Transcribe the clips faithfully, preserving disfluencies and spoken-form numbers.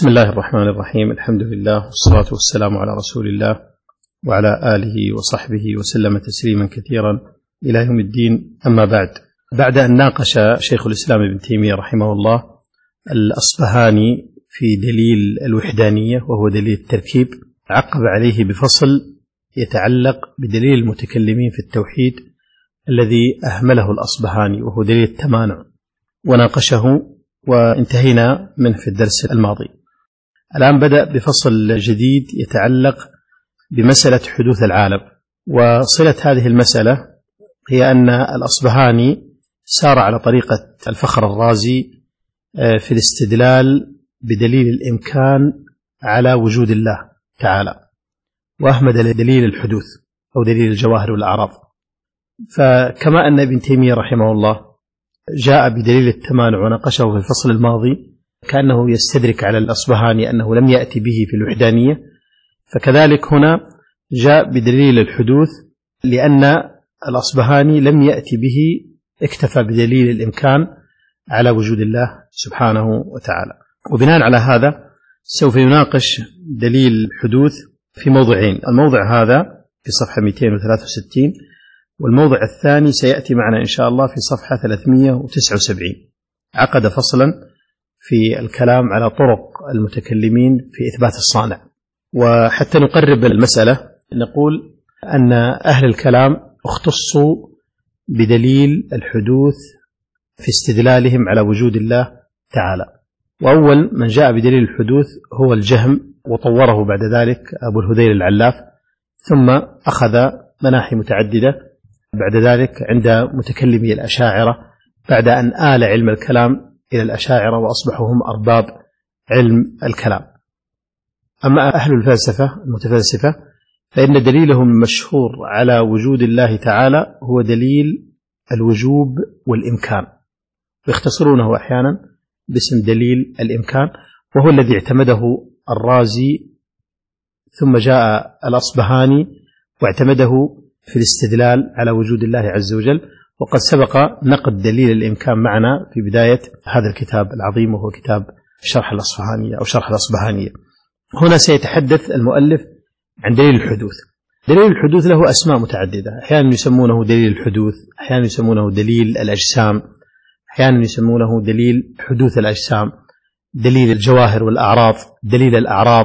بسم الله الرحمن الرحيم. الحمد لله والصلاة والسلام على رسول الله وعلى آله وصحبه وسلم تسليما كثيرا إلى يوم الدين. أما بعد، بعد أن ناقش شيخ الإسلام ابن تيمية رحمه الله الأصبهاني في دليل الوحدانية وهو دليل التركيب، عقب عليه بفصل يتعلق بدليل المتكلمين في التوحيد الذي أهمله الأصبهاني وهو دليل التمانع، وناقشه وانتهينا منه في الدرس الماضي. الآن بدأ بفصل جديد يتعلق بمسألة حدوث العالم، وصلة هذه المسألة هي أن الأصبهاني سار على طريقة الفخر الرازي في الاستدلال بدليل الإمكان على وجود الله تعالى، وأهمد دليل الحدوث أو دليل الجواهر والأعراض. فكما أن ابن تيمية رحمه الله جاء بدليل التمانع وناقشه في الفصل الماضي كأنه يستدرك على الأصبهاني أنه لم يأتي به في الوحدانية، فكذلك هنا جاء بدليل الحدوث لأن الأصبهاني لم يأتي به، اكتفى بدليل الإمكان على وجود الله سبحانه وتعالى. وبناء على هذا سوف يناقش دليل الحدوث في موضعين، الموضع هذا في صفحة مئتين وثلاثة وستين، والموضع الثاني سيأتي معنا إن شاء الله في صفحة ثلاثمئة وتسعة وسبعين. عقد فصلا في الكلام على طرق المتكلمين في إثبات الصانع. وحتى نقرب المسألة نقول أن أهل الكلام اختصوا بدليل الحدوث في استدلالهم على وجود الله تعالى، وأول من جاء بدليل الحدوث هو الجهم، وطوره بعد ذلك أبو الهذيل العلاف، ثم أخذ مناحي متعددة بعد ذلك عند متكلمي الأشاعرة، بعد أن آل علم الكلام إلى الأشاعرة وأصبحوا هم أرباب علم الكلام. أما أهل الفلسفة المتفلسفة فإن دليلهم المشهور على وجود الله تعالى هو دليل الوجوب والإمكان، ويختصرونه أحيانا باسم دليل الإمكان، وهو الذي اعتمده الرازي ثم جاء الأصبهاني واعتمده في الاستدلال على وجود الله عز وجل. وقد سبق نقد دليل الإمكان معنا في بداية هذا الكتاب العظيم وهو كتاب شرح الأصفهانية أو شرح الأصبهانية. هنا سيتحدث المؤلف عن دليل الحدوث. دليل الحدوث له أسماء متعددة، أحيانا يسمونه دليل الحدوث، أحيانا يسمونه دليل الأجسام، أحيانا يسمونه دليل حدوث الأجسام، دليل الجواهر والأعراض، دليل الأعراض،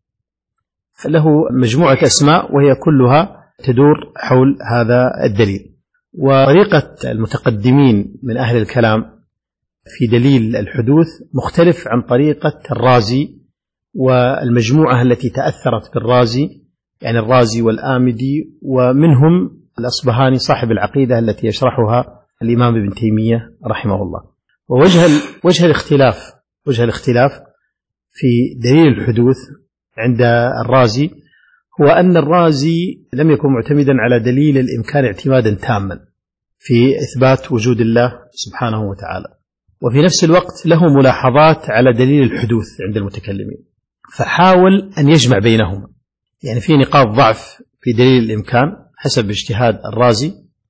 له مجموعة أسماء وهي كلها تدور حول هذا الدليل. وطريقة المتقدمين من أهل الكلام في دليل الحدوث مختلف عن طريقة الرازي والمجموعة التي تأثرت بالرازي، يعني الرازي والآمدي، ومنهم الأصبهاني صاحب العقيدة التي يشرحها الإمام ابن تيمية رحمه الله. ووجه وجه الاختلاف وجه الاختلاف في دليل الحدوث عند الرازي هو أن الرازي لم يكن معتمدا على دليل الإمكان اعتمادا تاما في إثبات وجود الله سبحانه وتعالى، وفي نفس الوقت له ملاحظات على دليل الحدوث عند المتكلمين، فحاول أن يجمع بينهما. يعني في نقاط ضعف في دليل الإمكان حسب اجتهاد الرازي،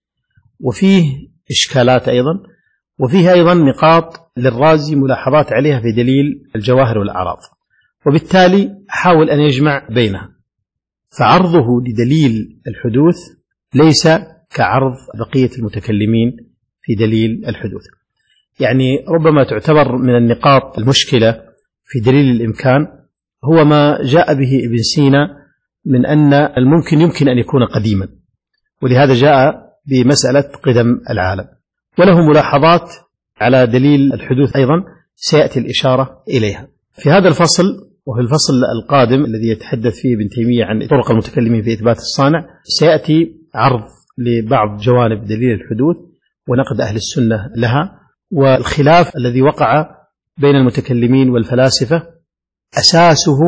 وفيه إشكالات أيضا، وفيه أيضا نقاط للرازي ملاحظات عليها في دليل الجواهر والأعراض، وبالتالي حاول أن يجمع بينها. فعرضه لدليل الحدوث ليس كعرض بقية المتكلمين في دليل الحدوث. يعني ربما تعتبر من النقاط المشكلة في دليل الإمكان هو ما جاء به ابن سينا من أن الممكن يمكن أن يكون قديما، ولهذا جاء بمسألة قدم العالم، وله ملاحظات على دليل الحدوث أيضا سيأتي الإشارة إليها في هذا الفصل. وفي الفصل القادم الذي يتحدث فيه ابن تيمية عن طرق المتكلمين في إثبات الصانع سيأتي عرض لبعض جوانب دليل الحدوث ونقد أهل السنة لها، والخلاف الذي وقع بين المتكلمين والفلاسفة أساسه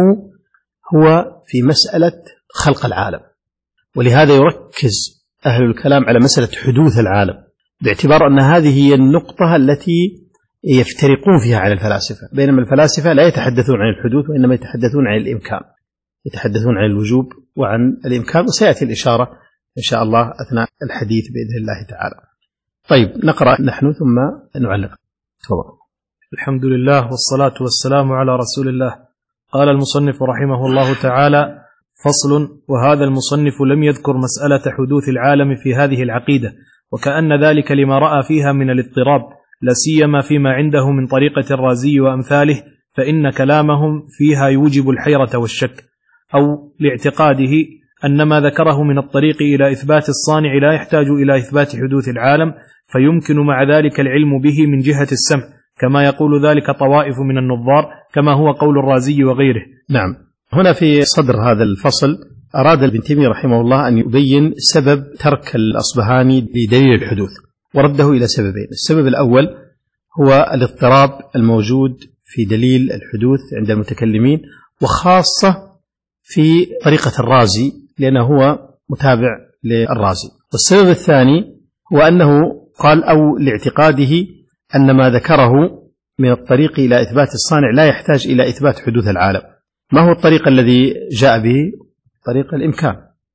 هو في مسألة خلق العالم، ولهذا يركز أهل الكلام على مسألة حدوث العالم باعتبار أن هذه هي النقطة التي يفترقون فيها على الفلاسفة، بينما الفلاسفة لا يتحدثون عن الحدوث وإنما يتحدثون عن الإمكان، يتحدثون عن الوجوب وعن الإمكان، وسيأتي الإشارة إن شاء الله أثناء الحديث بإذن الله تعالى. طيب نقرأ نحن ثم نعلق. تفضل. الحمد لله والصلاة والسلام على رسول الله قال المصنف رحمه الله تعالى: فصل. وهذا المصنف لم يذكر مسألة حدوث العالم في هذه العقيدة، وكأن ذلك لما رأى فيها من الاضطراب، لا سيما فيما عنده من طريقة الرازي وأمثاله، فإن كلامهم فيها يوجب الحيرة والشك، أو لاعتقاده أن ما ذكره من الطريق إلى إثبات الصانع لا يحتاج إلى إثبات حدوث العالم، فيمكن مع ذلك العلم به من جهة السمع، كما يقول ذلك طوائف من النظار، كما هو قول الرازي وغيره. نعم. هنا في صدر هذا الفصل أراد ابن تيمية رحمه الله أن يبين سبب ترك الأصبهاني لدليل الحدوث، ورده إلى سببين. السبب الأول هو الاضطراب الموجود في دليل الحدوث عند المتكلمين، وخاصة في طريقة الرازي، لأنه هو متابع للرازي. والسبب الثاني هو أنه قال أو لاعتقاده أن ما ذكره من الطريق إلى إثبات الصانع لا يحتاج إلى إثبات حدوث العالم. ما هو الطريق الذي جاء به؟ طريق الإمكان.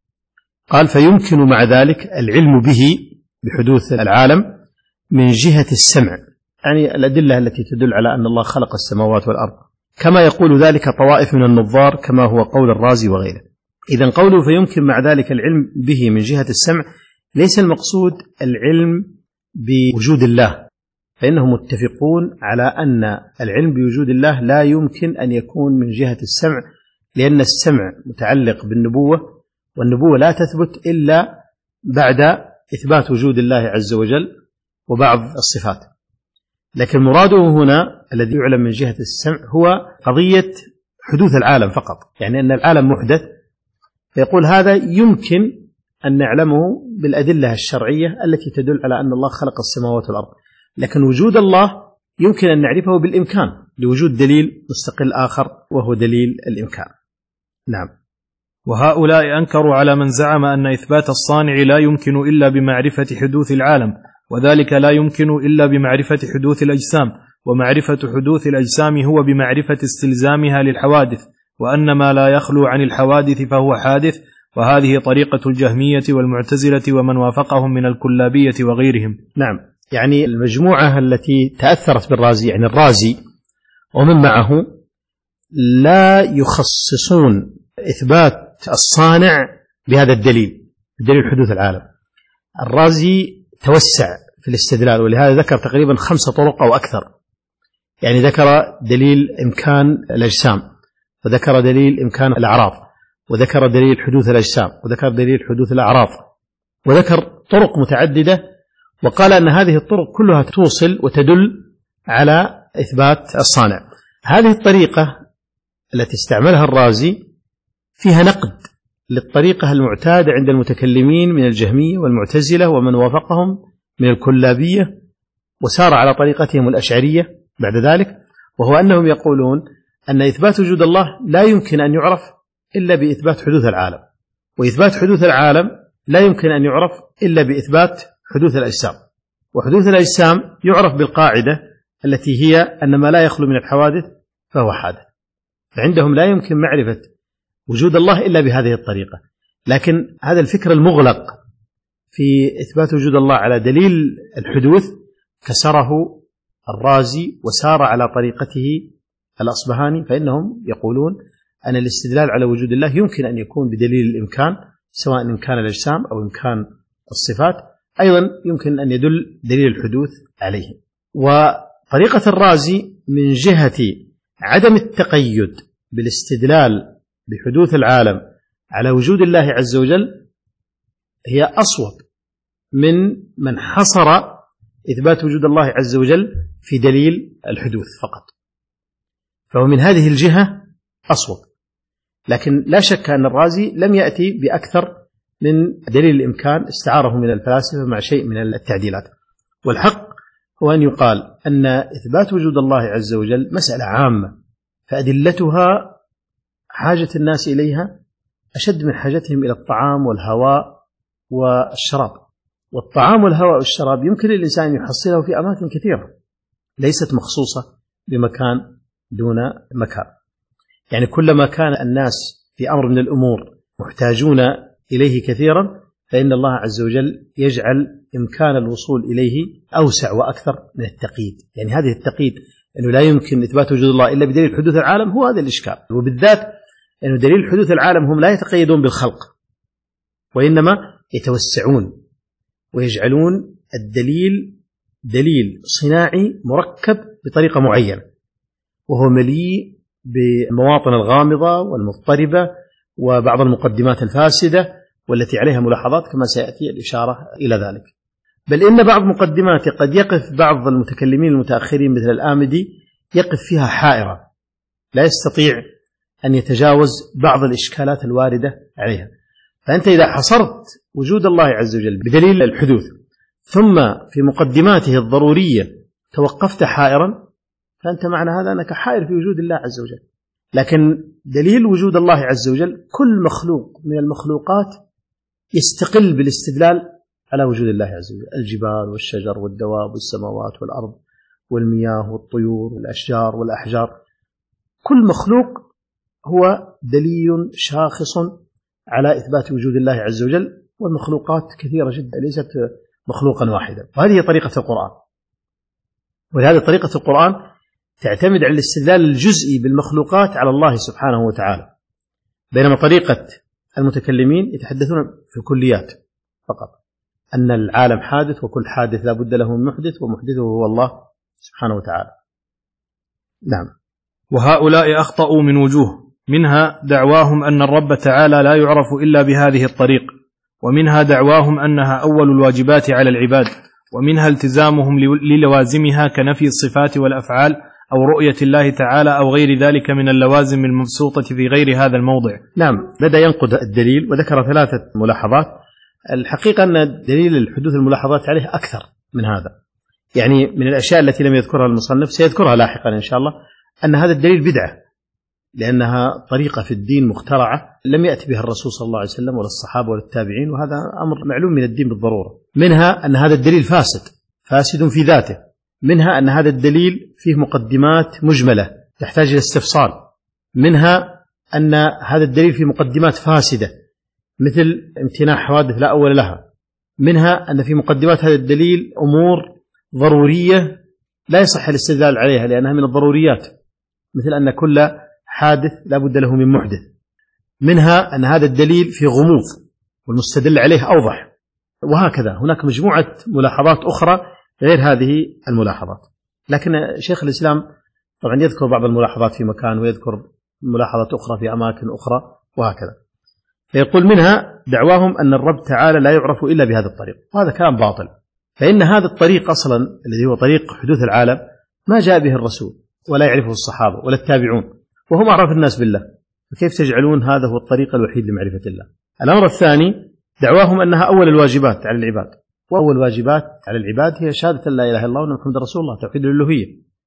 قال فيمكن مع ذلك العلم به بحدوث العالم من جهة السمع، يعني الأدلة التي تدل على أن الله خلق السماوات والأرض، كما يقول ذلك طوائف من النظار، كما هو قول الرازي وغيره. إذن قوله فيمكن مع ذلك العلم به من جهة السمع ليس المقصود العلم بوجود الله، فإنهم متفقون على أن العلم بوجود الله لا يمكن أن يكون من جهة السمع، لأن السمع متعلق بالنبوة، والنبوة لا تثبت إلا بعد إثبات وجود الله عز وجل وبعض الصفات. لكن مراده هنا الذي يعلم من جهة السمع هو قضية حدوث العالم فقط، يعني أن العالم محدث، فيقول هذا يمكن أن نعلمه بالأدلة الشرعية التي تدل على أن الله خلق السماوات والأرض، لكن وجود الله يمكن أن نعرفه بالإمكان لوجود دليل مستقل آخر وهو دليل الإمكان. نعم. وهؤلاء أنكروا على من زعم أن إثبات الصانع لا يمكن إلا بمعرفة حدوث العالم، وذلك لا يمكن إلا بمعرفة حدوث الأجسام، ومعرفة حدوث الأجسام هو بمعرفة استلزامها للحوادث، وأن ما لا يخلو عن الحوادث فهو حادث. وهذه طريقة الجهمية والمعتزلة ومن وافقهم من الكلابية وغيرهم. نعم، يعني المجموعة التي تأثرت بالرازي، يعني الرازي ومن معه، لا يخصصون إثبات الصانع بهذا الدليل، دليل حدوث العالم. الرازي توسع في الاستدلال، ولهذا ذكر تقريبا خمسة طرق أو أكثر، يعني ذكر دليل إمكان الأجسام، وذكر دليل إمكان الأعراض، وذكر دليل حدوث الأجسام، وذكر دليل حدوث الأعراض، وذكر طرق متعددة، وقال أن هذه الطرق كلها توصل وتدل على إثبات الصانع. هذه الطريقة التي استعملها الرازي فيها نقد للطريقة المعتادة عند المتكلمين من الجهمية والمعتزلة ومن وافقهم من الكلابية، وسار على طريقتهم الأشعرية بعد ذلك، وهو أنهم يقولون أن إثبات وجود الله لا يمكن أن يعرف إلا بإثبات حدوث العالم، وإثبات حدوث العالم لا يمكن أن يعرف إلا بإثبات حدوث الأجسام، وحدوث الأجسام يعرف بالقاعدة التي هي أن ما لا يخلو من الحوادث فهو حادث. فعندهم لا يمكن معرفة وجود الله إلا بهذه الطريقة. لكن هذا الفكر المغلق في إثبات وجود الله على دليل الحدوث كسره الرازي وسار على طريقته الأصبهاني، فإنهم يقولون أن الاستدلال على وجود الله يمكن أن يكون بدليل الإمكان، سواء إمكان الأجسام أو إمكان الصفات، أيضا يمكن أن يدل دليل الحدوث عليه. وطريقة الرازي من جهة عدم التقيد بالاستدلال بحدوث العالم على وجود الله عز وجل هي أصوب من من حصر إثبات وجود الله عز وجل في دليل الحدوث فقط، فهو من هذه الجهة أصوب. لكن لا شك أن الرازي لم يأتي بأكثر من دليل الإمكان، استعاره من الفلاسفة مع شيء من التعديلات. والحق هو أن يقال أن إثبات وجود الله عز وجل مسألة عامة، فأدلتها حاجة الناس إليها أشد من حاجتهم إلى الطعام والهواء والشراب. والطعام والهواء والشراب يمكن للإنسان يحصله في أماكن كثيرة ليست مخصوصة بمكان دون مكان. يعني كلما كان الناس في أمر من الأمور محتاجون إليه كثيرا، فإن الله عز وجل يجعل إمكان الوصول إليه أوسع وأكثر من التقييد. يعني هذه التقييد أنه لا يمكن إثبات وجود الله إلا بدليل حدوث العالم، هو هذا الإشكال. وبالذات أنه دليل حدوث العالم هم لا يتقيدون بالخلق، وإنما يتوسعون ويجعلون الدليل دليل صناعي مركب بطريقة معينة، وهو مليء بالمواطن الغامضة والمضطربة وبعض المقدمات الفاسدة والتي عليها ملاحظات كما سيأتي الإشارة إلى ذلك. بل إن بعض مقدماته قد يقف بعض المتكلمين المتأخرين مثل الآمدي يقف فيها حائرة، لا يستطيع أن يتجاوز بعض الإشكالات الواردة عليها. فأنت إذا حصرت وجود الله عز وجل بدليل الحدوث ثم في مقدماته الضرورية توقفت حائرا، فأنت معنى هذا أنك حائر في وجود الله عز وجل. لكن دليل وجود الله عز وجل كل مخلوق من المخلوقات يستقل بالاستدلال على وجود الله عز وجل، الجبال والشجر والدواب والسماوات والأرض والمياه والطيور والأشجار والأحجار، كل مخلوق هو دليل شاخص على إثبات وجود الله عز وجل، والمخلوقات كثيرة جدا ليست مخلوقا واحدا. وهذه طريقة القرآن، ولهذه طريقة القرآن تعتمد على الاستدلال الجزئي بالمخلوقات على الله سبحانه وتعالى، بينما طريقة المتكلمين يتحدثون في كليات فقط، أن العالم حادث وكل حادث لا بد له من محدث ومحدثه هو الله سبحانه وتعالى. نعم. وهؤلاء أخطأوا من وجوه، منها دعواهم أن الرب تعالى لا يعرف إلا بهذه الطريق، ومنها دعواهم أنها أول الواجبات على العباد، ومنها التزامهم للوازمها كنفي الصفات والأفعال أو رؤية الله تعالى أو غير ذلك من اللوازم المبسوطة في غير هذا الموضع. نعم، بدأ ينقد الدليل وذكر ثلاثة ملاحظات. الحقيقة أن دليل الحدوث الملاحظات عليه أكثر من هذا، يعني من الأشياء التي لم يذكرها المصنف سيذكرها لاحقا إن شاء الله، أن هذا الدليل بدعة، لأنها طريقة في الدين مخترعة لم يأتي بها الرسول صلى الله عليه وسلم ولا الصحابة ولا التابعين، وهذا أمر معلوم من الدين بالضرورة. منها أن هذا الدليل فاسد فاسد في ذاته، منها أن هذا الدليل فيه مقدمات مجملة تحتاج إلى استفصال، منها أن هذا الدليل فيه مقدمات فاسدة مثل امتناع حوادث لا أول لها، منها أن في مقدمات هذا الدليل أمور ضرورية لا يصح الاستدلال عليها لأنها من الضروريات، مثل أن كل حادث لا بد له من محدث، منها أن هذا الدليل في غموض والمستدل عليه أوضح، وهكذا هناك مجموعة ملاحظات أخرى غير هذه الملاحظات. لكن شيخ الإسلام طبعا يذكر بعض الملاحظات في مكان ويذكر ملاحظات أخرى في أماكن أخرى وهكذا. فيقول منها دعواهم أن الرب تعالى لا يعرف إلا بهذا الطريق، وهذا كلام باطل، فإن هذا الطريق أصلا الذي هو طريق حدوث العالم ما جاء به الرسول ولا يعرفه الصحابة ولا التابعون، وهم أعرف الناس بالله، فكيف تجعلون هذا هو الطريق الوحيد لمعرفة الله؟ الأمر الثاني دعواهم أنها أول الواجبات على العباد، وأول الواجبات على العباد هي شهادة لا إله إلا الله وأن محمد رسول الله، توحيد الألوهية.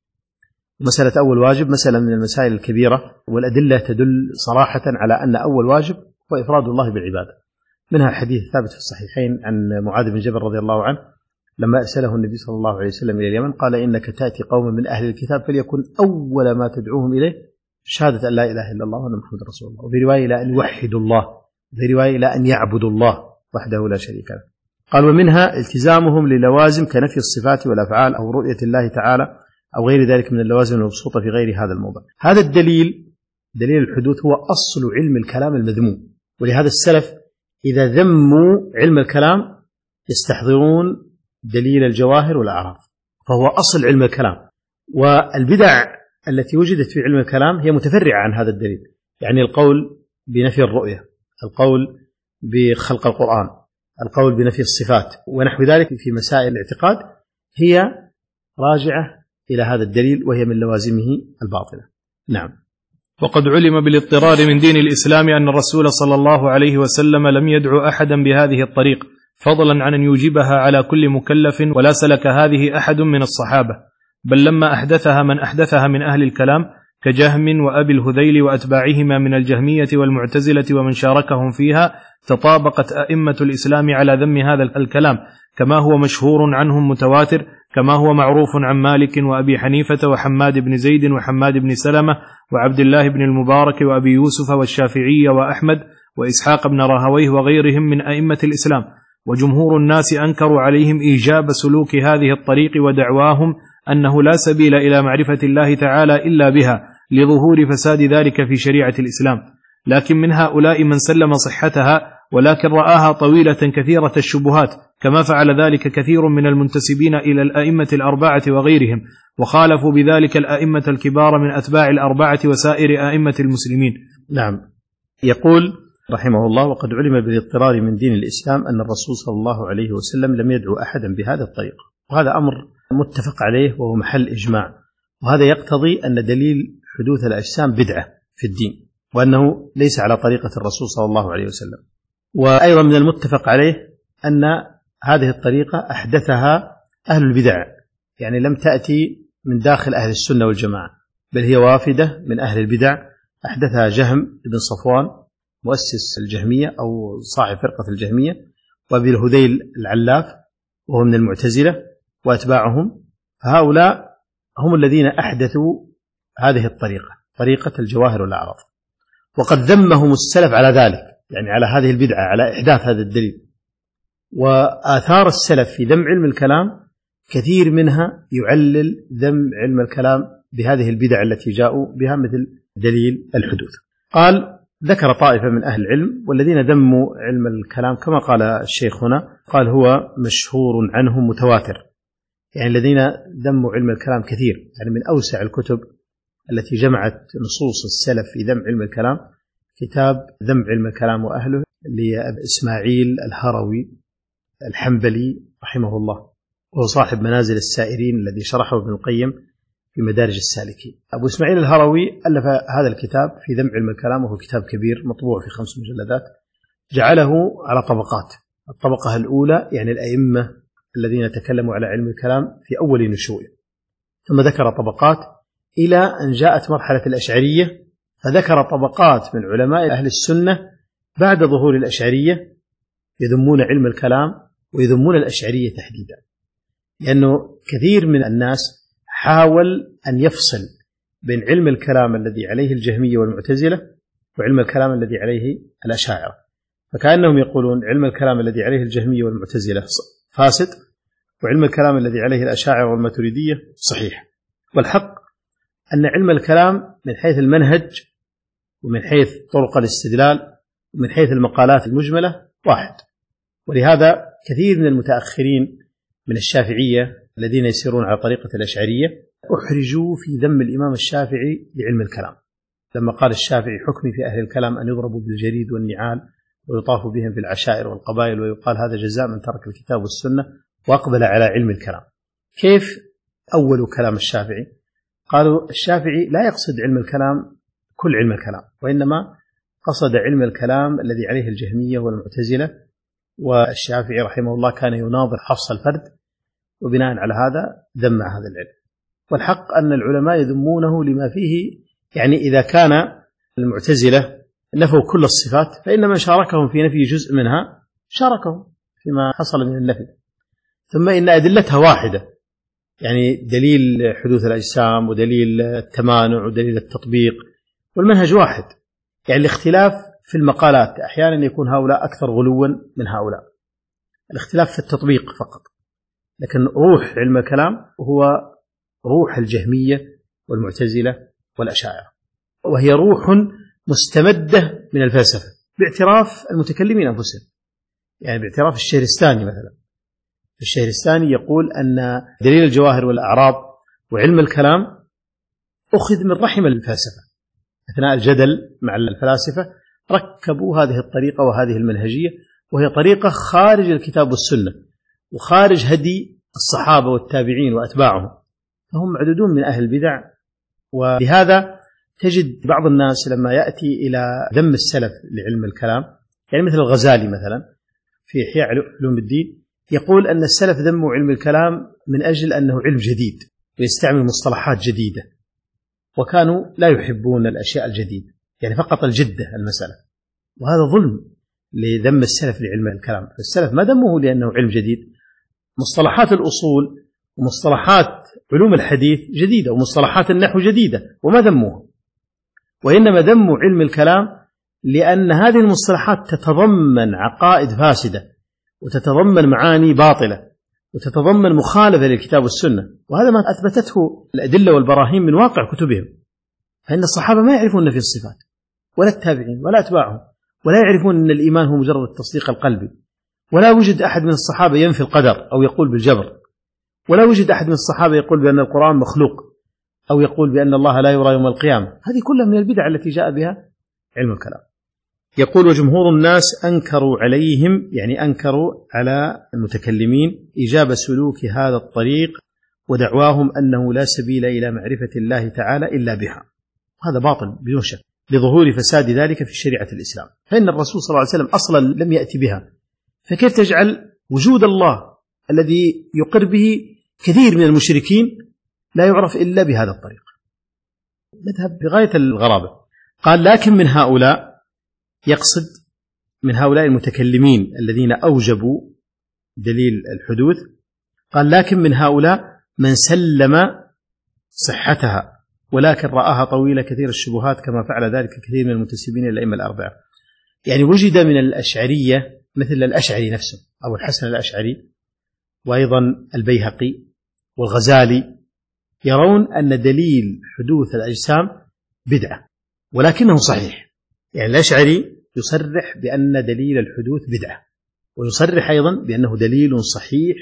مسألة أول واجب مسألة من المسائل الكبيرة، والأدلة تدل صراحة على أن أول واجب هو إفراد الله بالعبادة. منها الحديث الثابت في الصحيحين عن معاذ بن جبل رضي الله عنه لما أرسله النبي صلى الله عليه وسلم إلى اليمن قال إنك تأتي قوما من أهل الكتاب فليكن أول ما تدعوهم إليه شهادة أن لا إله إلا الله وأن محمد رسول الله، وفي رواية إلى أن يوحدوا الله، وفي رواية إلى أن يعبدوا الله وحده لا شريك له. قال ومنها التزامهم للوازم كنفي الصفات والأفعال أو رؤية الله تعالى أو غير ذلك من اللوازم المبسوطة في غير هذا الموضع. هذا الدليل دليل الحدوث هو أصل علم الكلام المذموم، ولهذا السلف إذا ذموا علم الكلام يستحضرون دليل الجواهر والأعراف، فهو أصل علم الكلام. والبدع التي وجدت في علم الكلام هي متفرعة عن هذا الدليل، يعني القول بنفي الرؤية، القول بخلق القرآن، القول بنفي الصفات ونحو ذلك في مسائل الاعتقاد، هي راجعة إلى هذا الدليل وهي من لوازمه الباطلة. نعم. وقد علم بالاضطرار من دين الإسلام أن الرسول صلى الله عليه وسلم لم يدعو أحدا بهذه الطريق فضلا عن أن يوجبها على كل مكلف، ولا سلك هذه أحد من الصحابة، بل لما أحدثها من أحدثها من أهل الكلام كجهم وأبي الهذيل وأتباعهما من الجهمية والمعتزلة ومن شاركهم فيها، تطابقت أئمة الإسلام على ذم هذا الكلام كما هو مشهور عنهم متواتر، كما هو معروف عن مالك وأبي حنيفة وحماد بن زيد وحماد بن سلمة وعبد الله بن المبارك وأبي يوسف والشافعي وأحمد وإسحاق بن راهويه وغيرهم من أئمة الإسلام. وجمهور الناس أنكروا عليهم إيجاب سلوك هذه الطريق ودعواهم أنه لا سبيل إلى معرفة الله تعالى إلا بها لظهور فساد ذلك في شريعة الإسلام، لكن من هؤلاء من سلم صحتها ولكن رآها طويلة كثيرة الشبهات، كما فعل ذلك كثير من المنتسبين إلى الأئمة الأربعة وغيرهم، وخالفوا بذلك الأئمة الكبار من أتباع الأربعة وسائر أئمة المسلمين. نعم. يقول رحمه الله: وقد علم بالاضطرار من دين الإسلام أن الرسول صلى الله عليه وسلم لم يدعو أحدا بهذا الطريق، وهذا أمر متفق عليه وهو محل إجماع، وهذا يقتضي أن دليل حدوث الأجسام بدعة في الدين، وأنه ليس على طريقة الرسول صلى الله عليه وسلم. وأيضا من المتفق عليه أن هذه الطريقة أحدثها أهل البدع، يعني لم تأتي من داخل أهل السنة والجماعة، بل هي وافدة من أهل البدع، أحدثها جهم بن صفوان مؤسس الجهمية أو صاحب فرقة الجهمية، وأبي الهذيل العلاف وهو من المعتزلة وأتباعهم. هؤلاء هم الذين أحدثوا هذه الطريقة، طريقة الجواهر والأعراض، وقد ذمهم السلف على ذلك، يعني على هذه البدعة، على إحداث هذا الدليل. وآثار السلف في ذم علم الكلام كثير منها يعلل ذم علم الكلام بهذه البدع التي جاءوا بها، مثل دليل الحدوث. قال: ذكر طائفة من أهل العلم والذين ذموا علم الكلام كما قال الشيخ هنا، قال: هو مشهور عنهم متواتر، يعني الذين ذموا علم الكلام كثير، يعني من أوسع الكتب التي جمعت نصوص السلف في ذم علم الكلام كتاب ذم علم الكلام وأهله لإسماعيل الهروي الحنبلي رحمه الله، وهو صاحب منازل السائرين الذي شرحه ابن القيم في مدارج السالكين. أبو إسماعيل الهروي ألف هذا الكتاب في ذم علم الكلام، وهو كتاب كبير مطبوع في خمس مجلدات، جعله على طبقات. الطبقة الأولى يعني الأئمة الذين تكلموا على علم الكلام في أول نشوئه، ثم ذكر طبقات إلى أن جاءت مرحلة الأشعرية، فذكر طبقات من علماء أهل السنة بعد ظهور الأشعرية يذمون علم الكلام ويذمون الأشعرية تحديدا، لأنه كثير من الناس حاول أن يفصل بين علم الكلام الذي عليه الجهمية والمعتزلة وعلم الكلام الذي عليه الأشاعرة، فكأنهم يقولون علم الكلام الذي عليه الجهمية والمعتزلة فاسد، وعلم الكلام الذي عليه الأشاعرة والماتريدية صحيح. والحق أن علم الكلام من حيث المنهج ومن حيث طرق الاستدلال ومن حيث المقالات المجملة واحد. ولهذا كثير من المتأخرين من الشافعية الذين يسيرون على طريقة الأشعرية أحرجوا في ذم الإمام الشافعي لعلم الكلام، لما قال الشافعي: حكمي في أهل الكلام أن يضربوا بالجريد والنعال ويطاف بهم في العشائر والقبائل، ويقال هذا جزاء من ترك الكتاب والسنة وأقبل على علم الكلام. كيف أول كلام الشافعي؟ قالوا الشافعي لا يقصد علم الكلام كل علم الكلام، وإنما قصد علم الكلام الذي عليه الجهمية والمعتزلة، والشافعي رحمه الله كان يناظر حفص الفرد، وبناء على هذا ذم هذا العلم. والحق أن العلماء يذمونه لما فيه، يعني إذا كان المعتزلة نفوا كل الصفات فإن من شاركهم في نفي جزء منها شاركهم فيما حصل من النفي، ثم إن أدلتها واحدة، يعني دليل حدوث الأجسام ودليل التمانع ودليل التطبيق، والمنهج واحد. يعني الاختلاف في المقالات أحيانا يكون هؤلاء أكثر غلوا من هؤلاء، الاختلاف في التطبيق فقط، لكن روح علم الكلام هو روح الجهمية والمعتزلة والأشاعرة، وهي روح مستمدة من الفلسفة باعتراف المتكلمين أنفسهم، يعني باعتراف الشهرستاني مثلا. الشهرستاني يقول أن دليل الجواهر والأعراض وعلم الكلام أخذ من رحم الفلسفة، أثناء الجدل مع الفلاسفة ركبوا هذه الطريقة وهذه المنهجية، وهي طريقة خارج الكتاب والسنة وخارج هدي الصحابة والتابعين وأتباعهم، فهم معدودون من أهل البدع. ولهذا تجد بعض الناس لما يأتي إلى ذم السلف لعلم الكلام، يعني مثل الغزالي مثلا في إحياء علوم الدين، يقول أن السلف ذموا علم الكلام من أجل أنه علم جديد ويستعمل مصطلحات جديدة، وكانوا لا يحبون الأشياء الجديدة، يعني فقط الجدة المسألة، وهذا ظلم لذم السلف لعلم الكلام. فالسلف ما ذموه لأنه علم جديد، مصطلحات الأصول ومصطلحات علوم الحديث جديدة ومصطلحات النحو جديدة وما ذموه، وإنما ذموا علم الكلام لأن هذه المصطلحات تتضمن عقائد فاسدة وتتضمن معاني باطلة وتتضمن مخالفة للكتاب والسنة، وهذا ما أثبتته الأدلة والبراهين من واقع كتبهم. فإن الصحابة ما يعرفون نفي الصفات، ولا التابعين ولا أتباعهم، ولا يعرفون أن الإيمان هو مجرد التصديق القلبي، ولا وجد أحد من الصحابة ينفي القدر أو يقول بالجبر، ولا وجد أحد من الصحابة يقول بأن القرآن مخلوق أو يقول بأن الله لا يرى يوم القيامة. هذه كلها من البدع التي جاء بها علم الكلام. يقول وجمهور الناس أنكروا عليهم، يعني أنكروا على المتكلمين إيجاب سلوك هذا الطريق، ودعواهم أنه لا سبيل إلى معرفة الله تعالى إلا بها. هذا باطل بدون شك لظهور فساد ذلك في شريعة الإسلام، فإن الرسول صلى الله عليه وسلم أصلا لم يأتي بها، فكيف تجعل وجود الله الذي يقر به كثير من المشركين لا يعرف إلا بهذا الطريق؟ مذهب بغاية الغرابة. قال لكن من هؤلاء، يقصد من هؤلاء المتكلمين الذين أوجبوا دليل الحدوث، قال لكن من هؤلاء من سلم صحتها ولكن رآها طويلة كثير الشبهات كما فعل ذلك كثير من المنتسبين إلى الأئمة الأربعة. يعني وجد من الأشعرية مثل الأشعري نفسه أو الحسن الأشعري، وأيضا البيهقي والغزالي، يرون أن دليل حدوث الأجسام بدعة ولكنه صحيح. يعني الأشعري يصرح بأن دليل الحدوث بدعة، ويصرح أيضا بأنه دليل صحيح،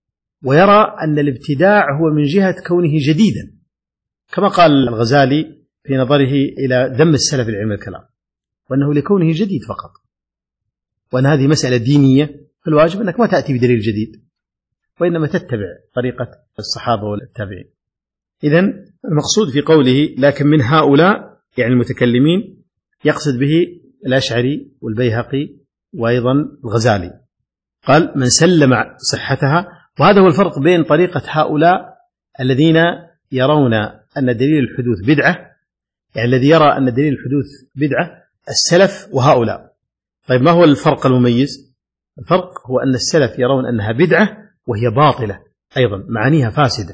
ويرى أن الابتداع هو من جهة كونه جديدا، كما قال الغزالي في نظره إلى ذم السلف العلم الكلام، وأنه لكونه جديد فقط، وأن هذه مسألة دينية، فالواجب أنك ما تأتي بدليل جديد، وإنما تتبع طريقة الصحابة والتابعين. إذن المقصود في قوله لكن من هؤلاء يعني المتكلمين، يقصد به الأشعري والبيهقي وأيضا الغزالي. قال من سلم صحتها، وهذا هو الفرق بين طريقة هؤلاء الذين يرون أن دليل الحدوث بدعة، يعني الذي يرى أن دليل الحدوث بدعة السلف، وهؤلاء. طيب ما هو الفرق المميز؟ الفرق هو أن السلف يرون أنها بدعة وهي باطلة أيضا، معانيها فاسدة.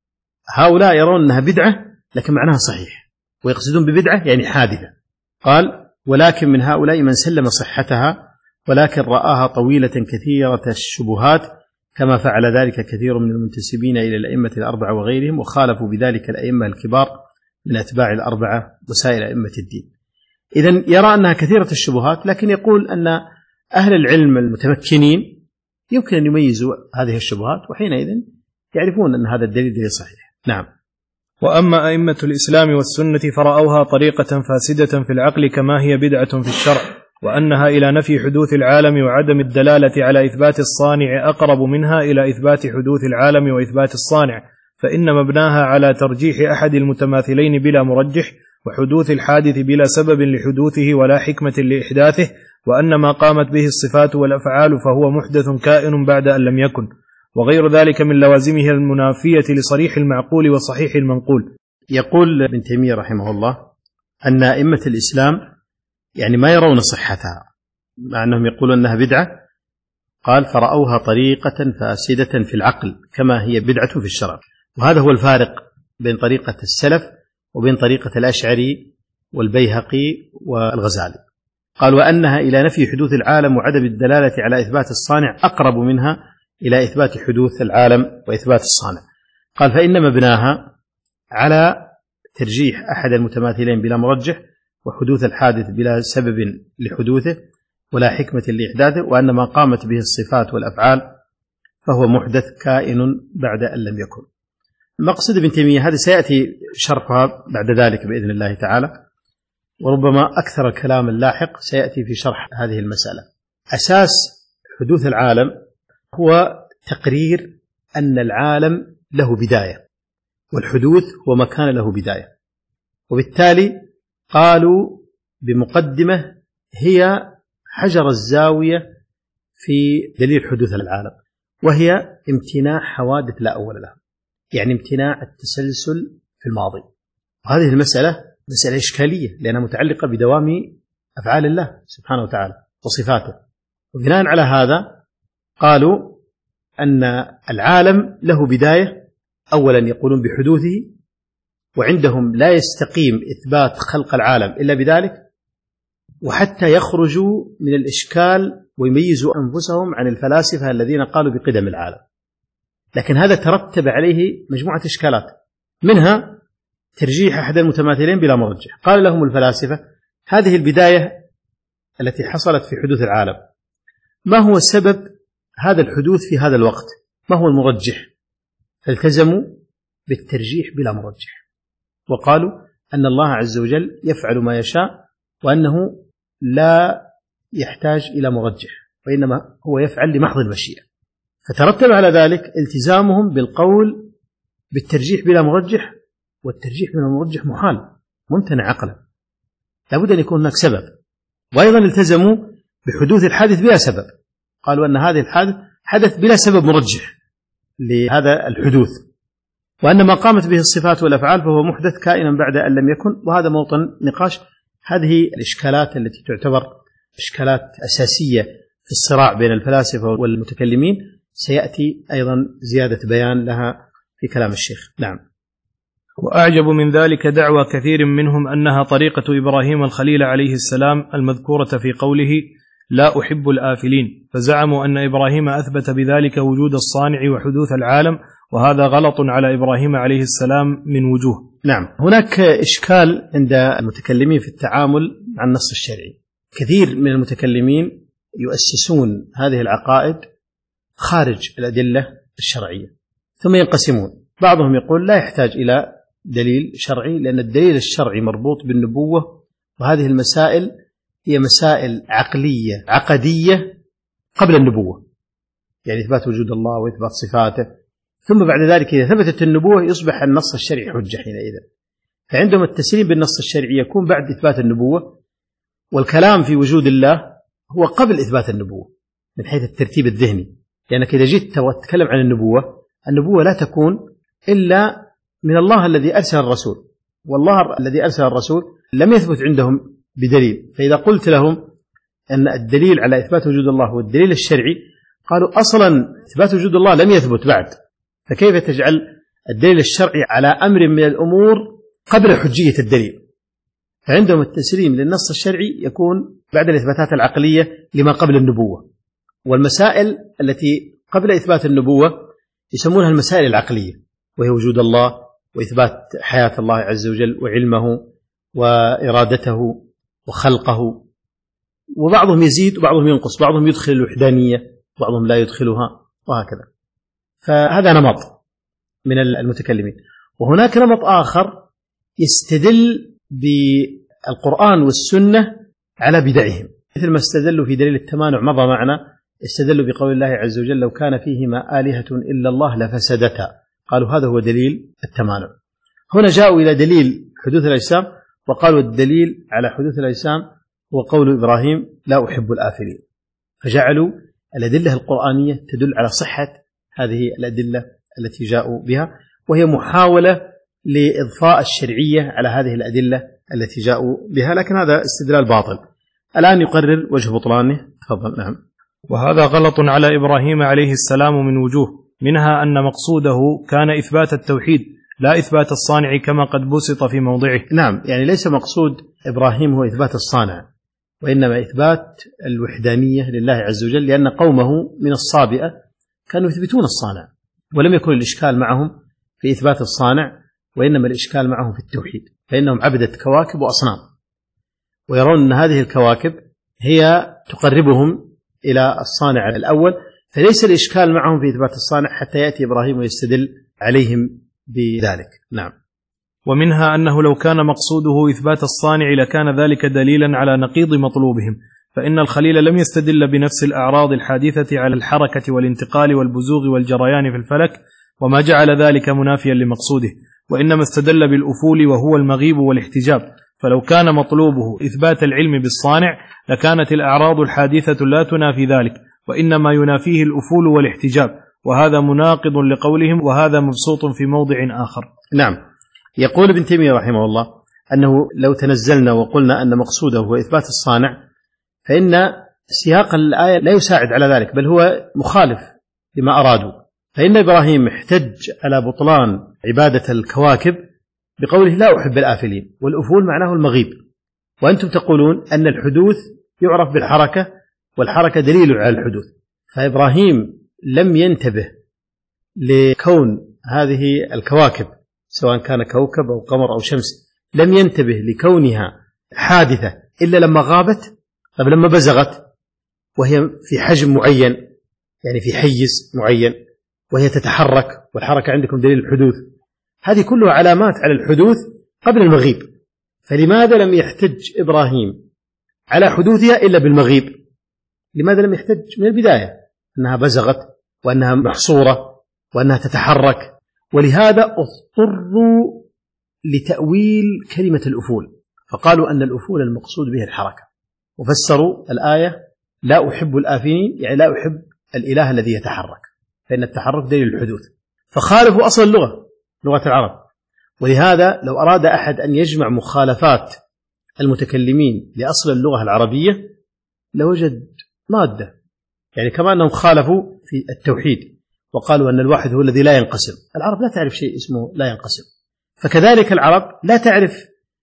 هؤلاء يرون أنها بدعة لكن معناها صحيح، ويقصدون ببدعة يعني حادثة. قال ولكن من هؤلاء من سلم صحتها ولكن رآها طويلة كثيرة الشبهات كما فعل ذلك كثير من المنتسبين إلى الأئمة الأربعة وغيرهم، وخالفوا بذلك الأئمة الكبار من أتباع الأربعة وسائر أئمة الدين. إذن يرى أنها كثيرة الشبهات، لكن يقول أن أهل العلم المتمكنين يمكن أن يميزوا هذه الشبهات، وحينئذ يعرفون أن هذا الدليل دليل صحيح. نعم. وأما أئمة الإسلام والسنة فرأوها طريقة فاسدة في العقل كما هي بدعة في الشرع، وأنها إلى نفي حدوث العالم وعدم الدلالة على إثبات الصانع أقرب منها إلى إثبات حدوث العالم وإثبات الصانع، فإن مبناها على ترجيح أحد المتماثلين بلا مرجح، وحدوث الحادث بلا سبب لحدوثه ولا حكمة لإحداثه، وأن ما قامت به الصفات والأفعال فهو محدث كائن بعد أن لم يكن، وغير ذلك من لوازمه المنافية لصريح المعقول وصحيح المنقول. يقول ابن تيمية رحمه الله أن أئمة الإسلام يعني ما يرون صحتها، مع أنهم يقولون أنها بدعة. قال فرأوها طريقة فاسدة في العقل كما هي بدعة في الشرع، وهذا هو الفارق بين طريقة السلف وبين طريقة الأشعري والبيهقي والغزالي. قال وأنها إلى نفي حدوث العالم وعدم الدلالة على إثبات الصانع أقرب منها إلى إثبات حدوث العالم وإثبات الصانع. قال فإن مبناها على ترجيح أحد المتماثلين بلا مرجح، وحدوث الحادث بلا سبب لحدوثه ولا حكمة لإحداثه، وأن ما قامت به الصفات والأفعال فهو محدث كائن بعد أن لم يكن. المقصد ابن تيمية هذا سيأتي شرحها بعد ذلك بإذن الله تعالى، وربما أكثر الكلام اللاحق سيأتي في شرح هذه المسألة. أساس حدوث العالم هو تقرير أن العالم له بداية، والحدوث هو ما كان له بداية، وبالتالي قالوا بمقدمة هي حجر الزاوية في دليل حدوث العالم، وهي امتناع حوادث لا أول لها، يعني امتناع التسلسل في الماضي. وهذه المسألة مسألة إشكالية لأنها متعلقة بدوام أفعال الله سبحانه وتعالى وصفاته، وبناء على هذا قالوا أن العالم له بداية، أولا يقولون بحدوثه، وعندهم لا يستقيم إثبات خلق العالم إلا بذلك، وحتى يخرجوا من الإشكال ويميزوا أنفسهم عن الفلاسفة الذين قالوا بقدم العالم. لكن هذا ترتب عليه مجموعة إشكالات، منها ترجيح أحد المتماثلين بلا مرجح. قال لهم الفلاسفة هذه البداية التي حصلت في حدوث العالم، ما هو سبب هذا الحدوث في هذا الوقت؟ ما هو المرجح؟ فالتزموا بالترجيح بلا مرجح، وقالوا أن الله عز وجل يفعل ما يشاء، وأنه لا يحتاج إلى مرجح، وإنما هو يفعل لمحض المشيئة. فترتب على ذلك التزامهم بالقول بالترجيح بلا مرجح، والترجيح بلا مرجح محال ممتنع عقلا، لابد أن يكون هناك سبب. وأيضا التزموا بحدوث الحادث بلا سبب، قالوا أن هذه الحادث حدث بلا سبب مرجح لهذا الحدوث، وأن ما قامت به الصفات والأفعال فهو محدث كائنا بعد أن لم يكن. وهذا موطن نقاش هذه الإشكالات التي تعتبر إشكالات أساسية في الصراع بين الفلاسفة والمتكلمين، سيأتي أيضا زيادة بيان لها في كلام الشيخ. نعم. وأعجب من ذلك دعوى كثير منهم أنها طريقة إبراهيم الخليل عليه السلام المذكورة في قوله لا أحب الآفلين، فزعموا أن إبراهيم أثبت بذلك وجود الصانع وحدوث العالم، وهذا غلط على إبراهيم عليه السلام من وجوه. نعم، هناك إشكال عند المتكلمين في التعامل مع النص الشرعي. كثير من المتكلمين يؤسسون هذه العقائد خارج الأدلة الشرعية، ثم ينقسمون. بعضهم يقول لا يحتاج إلى دليل شرعي، لأن الدليل الشرعي مربوط بالنبوة، وهذه المسائل هي مسائل عقلية عقدية قبل النبوة، يعني إثبات وجود الله وإثبات صفاته، ثم بعد ذلك إذا ثبتت النبوة يصبح النص الشرعي حجة حينئذ. فعندهم التسليم بالنص الشرعي يكون بعد إثبات النبوة، والكلام في وجود الله هو قبل إثبات النبوة من حيث الترتيب الذهني، لأنك إذا جيت وتتكلم عن النبوة، النبوة لا تكون إلا من الله الذي أرسل الرسول، والله الذي أرسل الرسول لم يثبت عندهم بدليل. فإذا قلت لهم أن الدليل على إثبات وجود الله هو الدليل الشرعي، قالوا أصلا إثبات وجود الله لم يثبت بعد، فكيف تجعل الدليل الشرعي على أمر من الأمور قبل حجية الدليل؟ فعندهم التسليم للنص الشرعي يكون بعد الإثباتات العقلية لما قبل النبوة، والمسائل التي قبل إثبات النبوة يسمونها المسائل العقلية، وهي وجود الله وإثبات حياة الله عز وجل وعلمه وإرادته وخلقه. وبعضهم يزيد وبعضهم ينقص، بعضهم يدخل الوحدانية وبعضهم لا يدخلها، وهكذا. فهذا نمط من المتكلمين. وهناك نمط آخر يستدل بالقرآن والسنة على بدعهم، مثل ما استدلوا في دليل التمانع مضى معنا، استدلوا بقول الله عز وجل لو كان فيهما آلهة إلا الله لفسدتا، قالوا هذا هو دليل التمانع. هنا جاءوا إلى دليل حدوث الأجسام وقالوا الدليل على حدوث الأجسام هو قول إبراهيم لا أحب الآفلين، فجعلوا الأدلة القرآنية تدل على صحة هذه الأدلة التي جاءوا بها، وهي محاولة لإضفاء الشرعية على هذه الأدلة التي جاءوا بها، لكن هذا استدلال باطل. الآن يقرر وجه بطلانه. تفضل. نعم. وهذا غلط على إبراهيم عليه السلام من وجوه، منها أن مقصوده كان إثبات التوحيد لا إثبات الصانع كما قد بسط في موضعه. نعم، يعني ليس مقصود إبراهيم هو إثبات الصانع، وإنما إثبات الوحدانية لله عز وجل، لأن قومه من الصابئة كانوا يثبتون الصانع، ولم يكن الإشكال معهم في إثبات الصانع، وإنما الإشكال معهم في التوحيد، فإنهم عبدة كواكب وأصنام، ويرون أن هذه الكواكب هي تقربهم إلى الصانع الأول، فليس الإشكال معهم في إثبات الصانع حتى يأتي إبراهيم ويستدل عليهم بذلك. نعم. ومنها أنه لو كان مقصوده إثبات الصانع لكان ذلك دليلا على نقيض مطلوبهم، فإن الخليل لم يستدل بنفس الأعراض الحادثة على الحركة والانتقال والبزوغ والجريان في الفلك، وما جعل ذلك منافيا لمقصوده، وإنما استدل بالأفول وهو المغيب والاحتجاب. فلو كان مطلوبه إثبات العلم بالصانع لكانت الأعراض الحادثة لا تنافي ذلك، وإنما ينافيه الأفول والاحتجاب، وهذا مناقض لقولهم، وهذا مبسوط في موضع آخر. نعم. يقول ابن تيمية رحمه الله أنه لو تنزلنا وقلنا أن مقصوده هو إثبات الصانع، فإن سياق الآية لا يساعد على ذلك، بل هو مخالف لما أرادوا. فإن إبراهيم احتج على بطلان عبادة الكواكب بقوله لا أحب الآفلين، والأفول معناه المغيب، وأنتم تقولون أن الحدوث يعرف بالحركة، والحركة دليل على الحدوث. فإبراهيم لم ينتبه لكون هذه الكواكب سواء كان كوكب أو قمر أو شمس لم ينتبه لكونها حادثة إلا لما غابت، طب لما بزغت وهي في حجم معين يعني في حيز معين وهي تتحرك، والحركة عندكم دليل الحدوث، هذه كلها علامات على الحدوث قبل المغيب. فلماذا لم يحتج إبراهيم على حدوثها إلا بالمغيب؟ لماذا لم يحتج من البداية أنها بزغت وأنها محصورة وأنها تتحرك؟ ولهذا اضطروا لتأويل كلمة الأفول، فقالوا أن الأفول المقصود به الحركة، وفسروا الآية لا أحب الآفلين، يعني لا أحب الإله الذي يتحرك، فإن التحرك دليل الحدوث، فخالفوا أصل اللغة، لغة العرب. ولهذا لو أراد أحد أن يجمع مخالفات المتكلمين لأصل اللغة العربية لوجد مادة، يعني كما أنهم خالفوا في التوحيد وقالوا أن الواحد هو الذي لا ينقسم، العرب لا تعرف شيء اسمه لا ينقسم، فكذلك العرب لا تعرف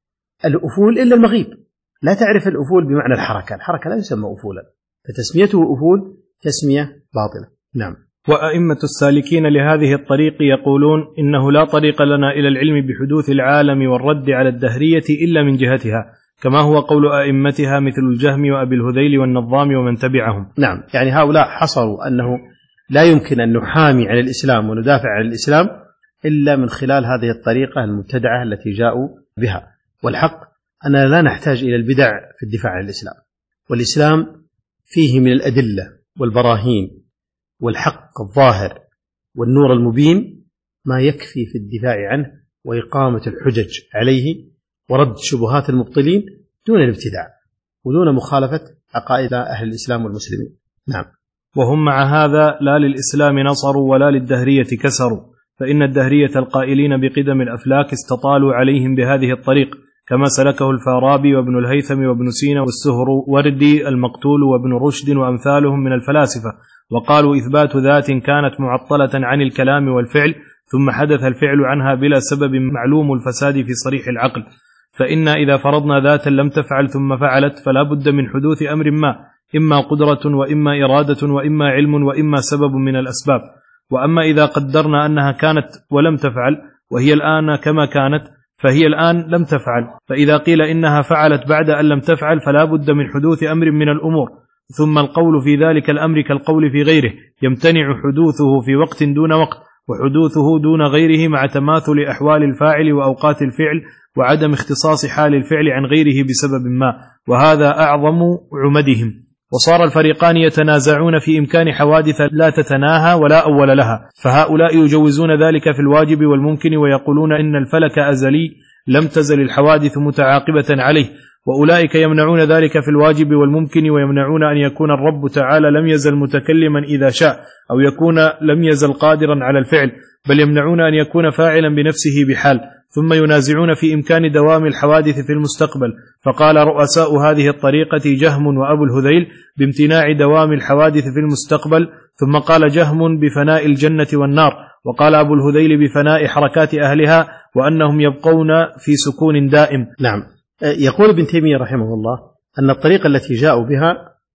الأفول إلا المغيب، لا تعرف الأفول بمعنى الحركة، الحركة لا يسمى أفولا، فتسميته أفول تسمية باطلة. نعم. وأئمة السالكين لهذه الطريق يقولون إنه لا طريق لنا إلى العلم بحدوث العالم والرد على الدهرية إلا من جهتها، كما هو قول أئمتها مثل الجهم وأبي الهذيل والنظام ومن تبعهم. نعم، يعني هؤلاء حصروا أنه لا يمكن أن نحامي عن الإسلام وندافع عن الإسلام إلا من خلال هذه الطريقة المبتدعة التي جاءوا بها. والحق أننا لا نحتاج إلى البدع في الدفاع عن الإسلام، والإسلام فيه من الأدلة والبراهين والحق الظاهر والنور المبين ما يكفي في الدفاع عنه وإقامة الحجج عليه ورد شبهات المبطلين دون الابتداع ودون مخالفة عقائد أهل الإسلام والمسلمين. نعم. وهم مع هذا لا للإسلام نصروا ولا للدهرية كسروا، فإن الدهرية القائلين بقدم الأفلاك استطالوا عليهم بهذه الطريق، كما سلكه الفارابي وابن الهيثم وابن سينا والسهروردي المقتول وابن رشد وأمثالهم من الفلاسفة، وقالوا إثبات ذات كانت معطلة عن الكلام والفعل ثم حدث الفعل عنها بلا سبب معلوم الفساد في صريح العقل، فإن إذا فرضنا ذاتا لم تفعل ثم فعلت فلا بد من حدوث أمر ما، إما قدرة وإما إرادة وإما علم وإما سبب من الأسباب. وأما إذا قدرنا أنها كانت ولم تفعل وهي الآن كما كانت فهي الآن لم تفعل، فإذا قيل إنها فعلت بعد أن لم تفعل فلا بد من حدوث أمر من الأمور، ثم القول في ذلك الأمر كالقول في غيره يمتنع حدوثه في وقت دون وقت، وحدوثه دون غيره مع تماثل أحوال الفاعل وأوقات الفعل وعدم اختصاص حال الفعل عن غيره بسبب ما، وهذا أعظم عمدهم. وصار الفريقان يتنازعون في إمكان حوادث لا تتناهى ولا أول لها، فهؤلاء يجوزون ذلك في الواجب والممكن ويقولون إن الفلك أزلي لم تزل الحوادث متعاقبة عليه، وأولئك يمنعون ذلك في الواجب والممكن ويمنعون أن يكون الرب تعالى لم يزل متكلما إذا شاء أو يكون لم يزل قادرا على الفعل، بل يمنعون أن يكون فاعلا بنفسه بحال، ثم ينازعون في إمكان دوام الحوادث في المستقبل. فقال رؤساء هذه الطريقة جهم وأبو الهذيل بامتناع دوام الحوادث في المستقبل، ثم قال جهم بفناء الجنة والنار، وقال أبو الهذيل بفناء حركات أهلها وأنهم يبقون في سكون دائم. نعم. يقول ابن تيمية رحمه الله أن الطريقة التي جاءوا بها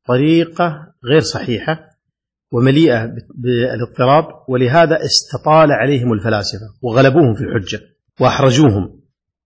طريقة غير صحيحة ومليئة بالاضطراب، ولهذا استطال عليهم الفلاسفة وغلبوهم في الحجة وأحرجوهم،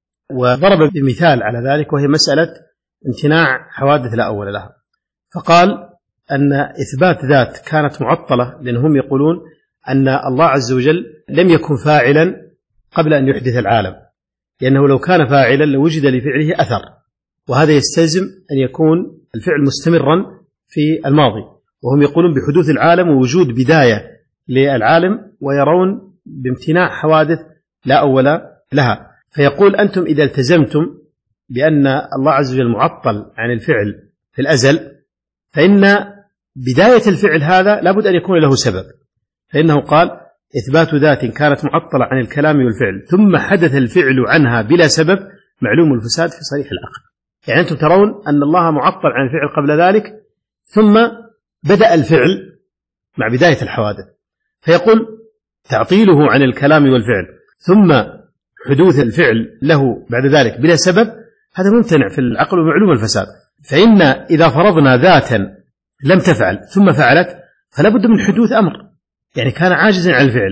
وضرب بمثال على ذلك وهي مسألة امتناع حوادث لا أول لها، فقال أن إثبات ذات كانت معطلة لأنهم يقولون أن الله عز وجل لم يكن فاعلا قبل أن يحدث العالم، لأنه لو كان فاعلا لوجد لفعله أثر، وهذا يستلزم أن يكون الفعل مستمرا في الماضي، وهم يقولون بحدوث العالم ووجود بداية للعالم ويرون بامتناع حوادث لا أول لها. فيقول أنتم إذا التزمتم بأن الله عز وجل معطل عن الفعل في الأزل، فإن بداية الفعل هذا لابد أن يكون له سبب، فإنه قال إثبات ذات كانت معطلة عن الكلام والفعل ثم حدث الفعل عنها بلا سبب معلوم الفساد في صريح العقل. يعني أنتم ترون أن الله معطل عن الفعل قبل ذلك ثم بدأ الفعل مع بداية الحوادث، فيقول تعطيله عن الكلام والفعل ثم حدوث الفعل له بعد ذلك بلا سبب هذا ممتنع في العقل ومعلوم الفساد. فإن إذا فرضنا ذاتا لم تفعل ثم فعلت فلا بد من حدوث أمر، يعني كان عاجزا عن الفعل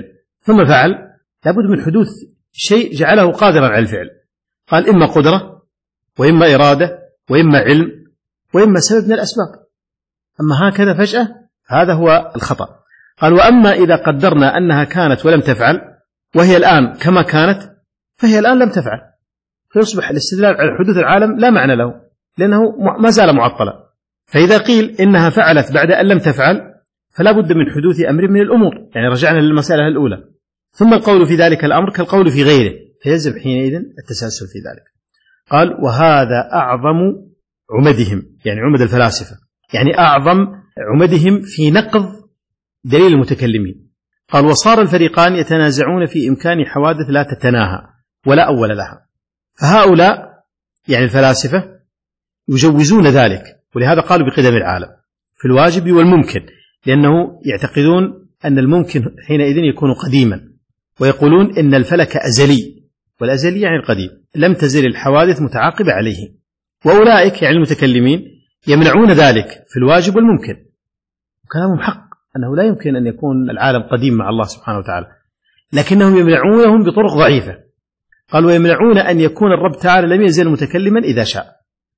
ثم فعل، لابد من حدوث شيء جعله قادرا على الفعل. قال إما قدرة وإما إرادة وإما علم وإما سبب من الأسباب. أما هكذا فجأة هذا هو الخطأ. قال وأما إذا قدرنا أنها كانت ولم تفعل وهي الآن كما كانت فهي الآن لم تفعل، فيصبح الاستدلال على حدوث العالم لا معنى له لأنه ما زال معطلا. فإذا قيل إنها فعلت بعد أن لم تفعل فلا بد من حدوث أمر من الأمور، يعني رجعنا للمسألة الأولى. ثم القول في ذلك الأمر كالقول في غيره، فيلزم حينئذ التسلسل في ذلك. قال وهذا أعظم عمدهم، يعني عمد الفلاسفة، يعني أعظم عمدهم في نقض دليل المتكلمين. قال وصار الفريقان يتنازعون في إمكان حوادث لا تتناهى ولا أول لها. فهؤلاء يعني الفلاسفة يجوزون ذلك، ولهذا قالوا بقدم العالم في الواجب والممكن، لأنه يعتقدون أن الممكن حينئذ يكون قديما، ويقولون إن الفلك أزلي، والأزلي يعني القديم، لم تزل الحوادث متعاقبة عليه. وأولئك يعني المتكلمين يمنعون ذلك في الواجب والممكن، وكلامهم حق أنه لا يمكن أن يكون العالم قديم مع الله سبحانه وتعالى، لكنهم يمنعونهم بطرق ضعيفة. قالوا ويمنعون أن يكون الرب تعالى لم يزل متكلما إذا شاء،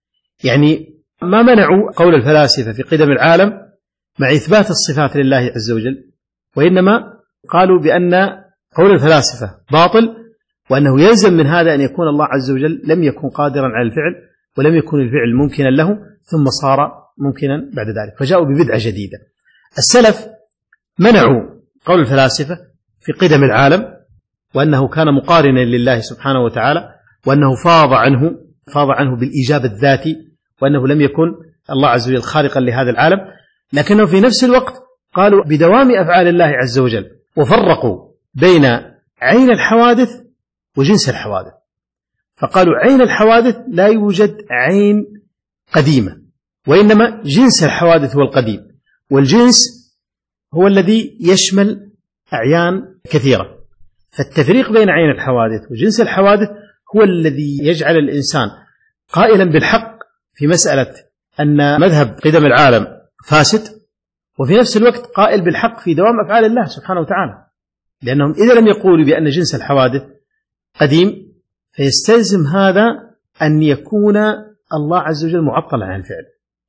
يعني ما منعوا قول الفلاسفة في قدم العالم مع إثبات الصفات لله عز وجل، وإنما قالوا بأن قول الفلاسفة باطل، وأنه يلزم من هذا أن يكون الله عز وجل لم يكن قادرا على الفعل ولم يكن الفعل ممكنا له ثم صار ممكنا بعد ذلك، فجاءوا ببدعة جديدة. السلف منعوا قول الفلاسفة في قدم العالم، وأنه كان مقارنا لله سبحانه وتعالى، وأنه فاض عنه فاض عنه بالإيجاب الذاتي، وأنه لم يكن الله عز وجل خالقا لهذا العالم. لكنه في نفس الوقت قالوا بدوام أفعال الله عز وجل، وفرقوا بين عين الحوادث وجنس الحوادث. فقالوا عين الحوادث لا يوجد عين قديمة، وإنما جنس الحوادث هو القديم، والجنس هو الذي يشمل أعيان كثيرة. فالتفريق بين عين الحوادث وجنس الحوادث هو الذي يجعل الإنسان قائلا بالحق في مسألة أن مذهب قدم العالم فاسد، وفي نفس الوقت قائل بالحق في دوام أفعال الله سبحانه وتعالى، لأنهم إذا لم يقولوا بأن جنس الحوادث قديم فيستلزم هذا أن يكون الله عز وجل معطلا عن الفعل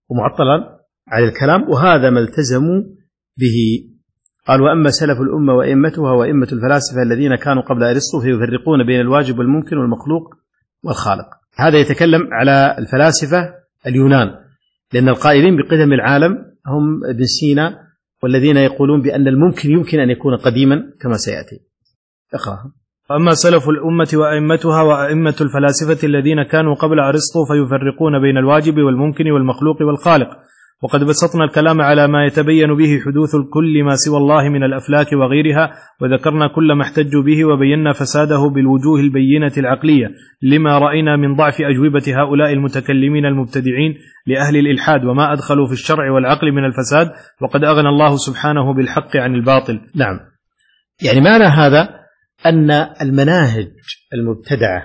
ومعطلا عن الكلام، وهذا ما التزموا به. قال وأما سلف الأمة وأئمتها وأئمة الفلاسفة الذين كانوا قبل أرسطو فيفرقون بين الواجب والممكن والمخلوق والخالق. هذا يتكلم على الفلاسفة اليونان، لأن القائلين بقدم العالم هم ابن سينا، والذين يقولون بأن الممكن يمكن أن يكون قديما كما سيأتي. اقرأ. فأما سلف الأمة وأئمتها وأئمة الفلاسفة الذين كانوا قبل أرسطو فيفرقون بين الواجب والممكن والمخلوق والخالق. وقد بسطنا الكلام على ما يتبين به حدوث كل ما سوى الله من الأفلاك وغيرها، وذكرنا كل ما احتجوا به وبينا فساده بالوجوه البينة العقلية، لما رأينا من ضعف أجوبة هؤلاء المتكلمين المبتدعين لأهل الإلحاد وما أدخلوا في الشرع والعقل من الفساد، وقد أغنى الله سبحانه بالحق عن الباطل. نعم، يعني معنى هذا أن المناهج المبتدعة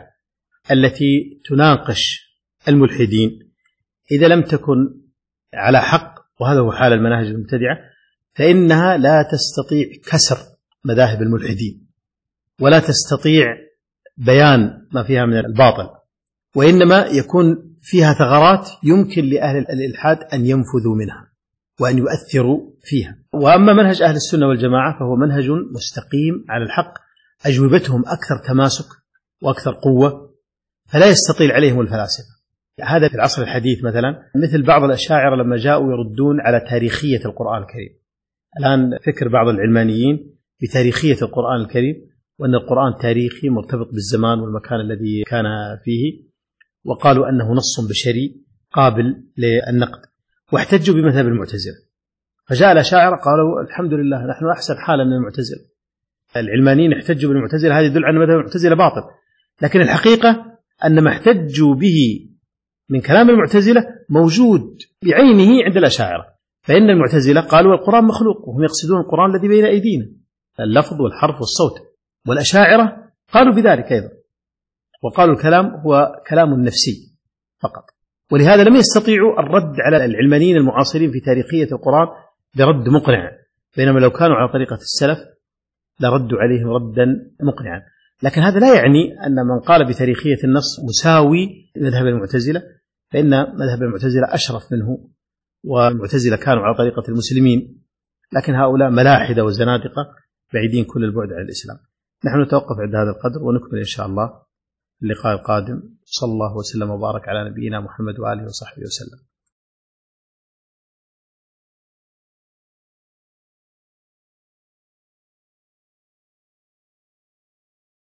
التي تناقش الملحدين إذا لم تكن على حق، وهذا هو حال المناهج المبتدعة، فإنها لا تستطيع كسر مذاهب الملحدين ولا تستطيع بيان ما فيها من الباطل، وإنما يكون فيها ثغرات يمكن لأهل الإلحاد أن ينفذوا منها وأن يؤثروا فيها. وأما منهج أهل السنة والجماعة فهو منهج مستقيم على الحق، أجوبتهم أكثر تماسك وأكثر قوة، فلا يستطيل عليهم الفلاسفة. هذا في العصر الحديث مثلا مثل بعض الأشاعرة لما جاءوا يردون على تاريخية القرآن الكريم. الآن فكر بعض العلمانيين بتاريخية القرآن الكريم، وأن القرآن تاريخي مرتبط بالزمان والمكان الذي كان فيه، وقالوا أنه نص بشري قابل للنقد، واحتجوا بمذهب المعتزلة. فجاء الأشاعرة قالوا الحمد لله نحن أحسن حالا من المعتزلة. العلمانيين احتجوا بالمعتزلة، هذا يدل على مذهب المعتزلة باطل، لكن الحقيقة أن ما احتجوا به من كلام المعتزلة موجود بعينه عند الأشاعرة. فإن المعتزلة قالوا القرآن مخلوق، وهم يقصدون القرآن الذي بين أيدينا، اللفظ والحرف والصوت. والأشاعرة قالوا بذلك أيضا، وقالوا الكلام هو كلام نفسي فقط. ولهذا لم يستطيعوا الرد على العلمانيين المعاصرين في تاريخية القرآن برد مقنع، بينما لو كانوا على طريقة السلف لردوا عليهم ردا مقنعا. لكن هذا لا يعني أن من قال بتاريخية النص مساوي مذهب المعتزلة، فإن مذهب المعتزلة أشرف منه، والمعتزلة كانوا على طريقة المسلمين، لكن هؤلاء ملاحدة وزنادقة بعيدين كل البعد عن الإسلام. نحن نتوقف عند هذا القدر ونكمل إن شاء الله اللقاء القادم. صلى الله وسلم وبارك على نبينا محمد وآله وصحبه وسلم.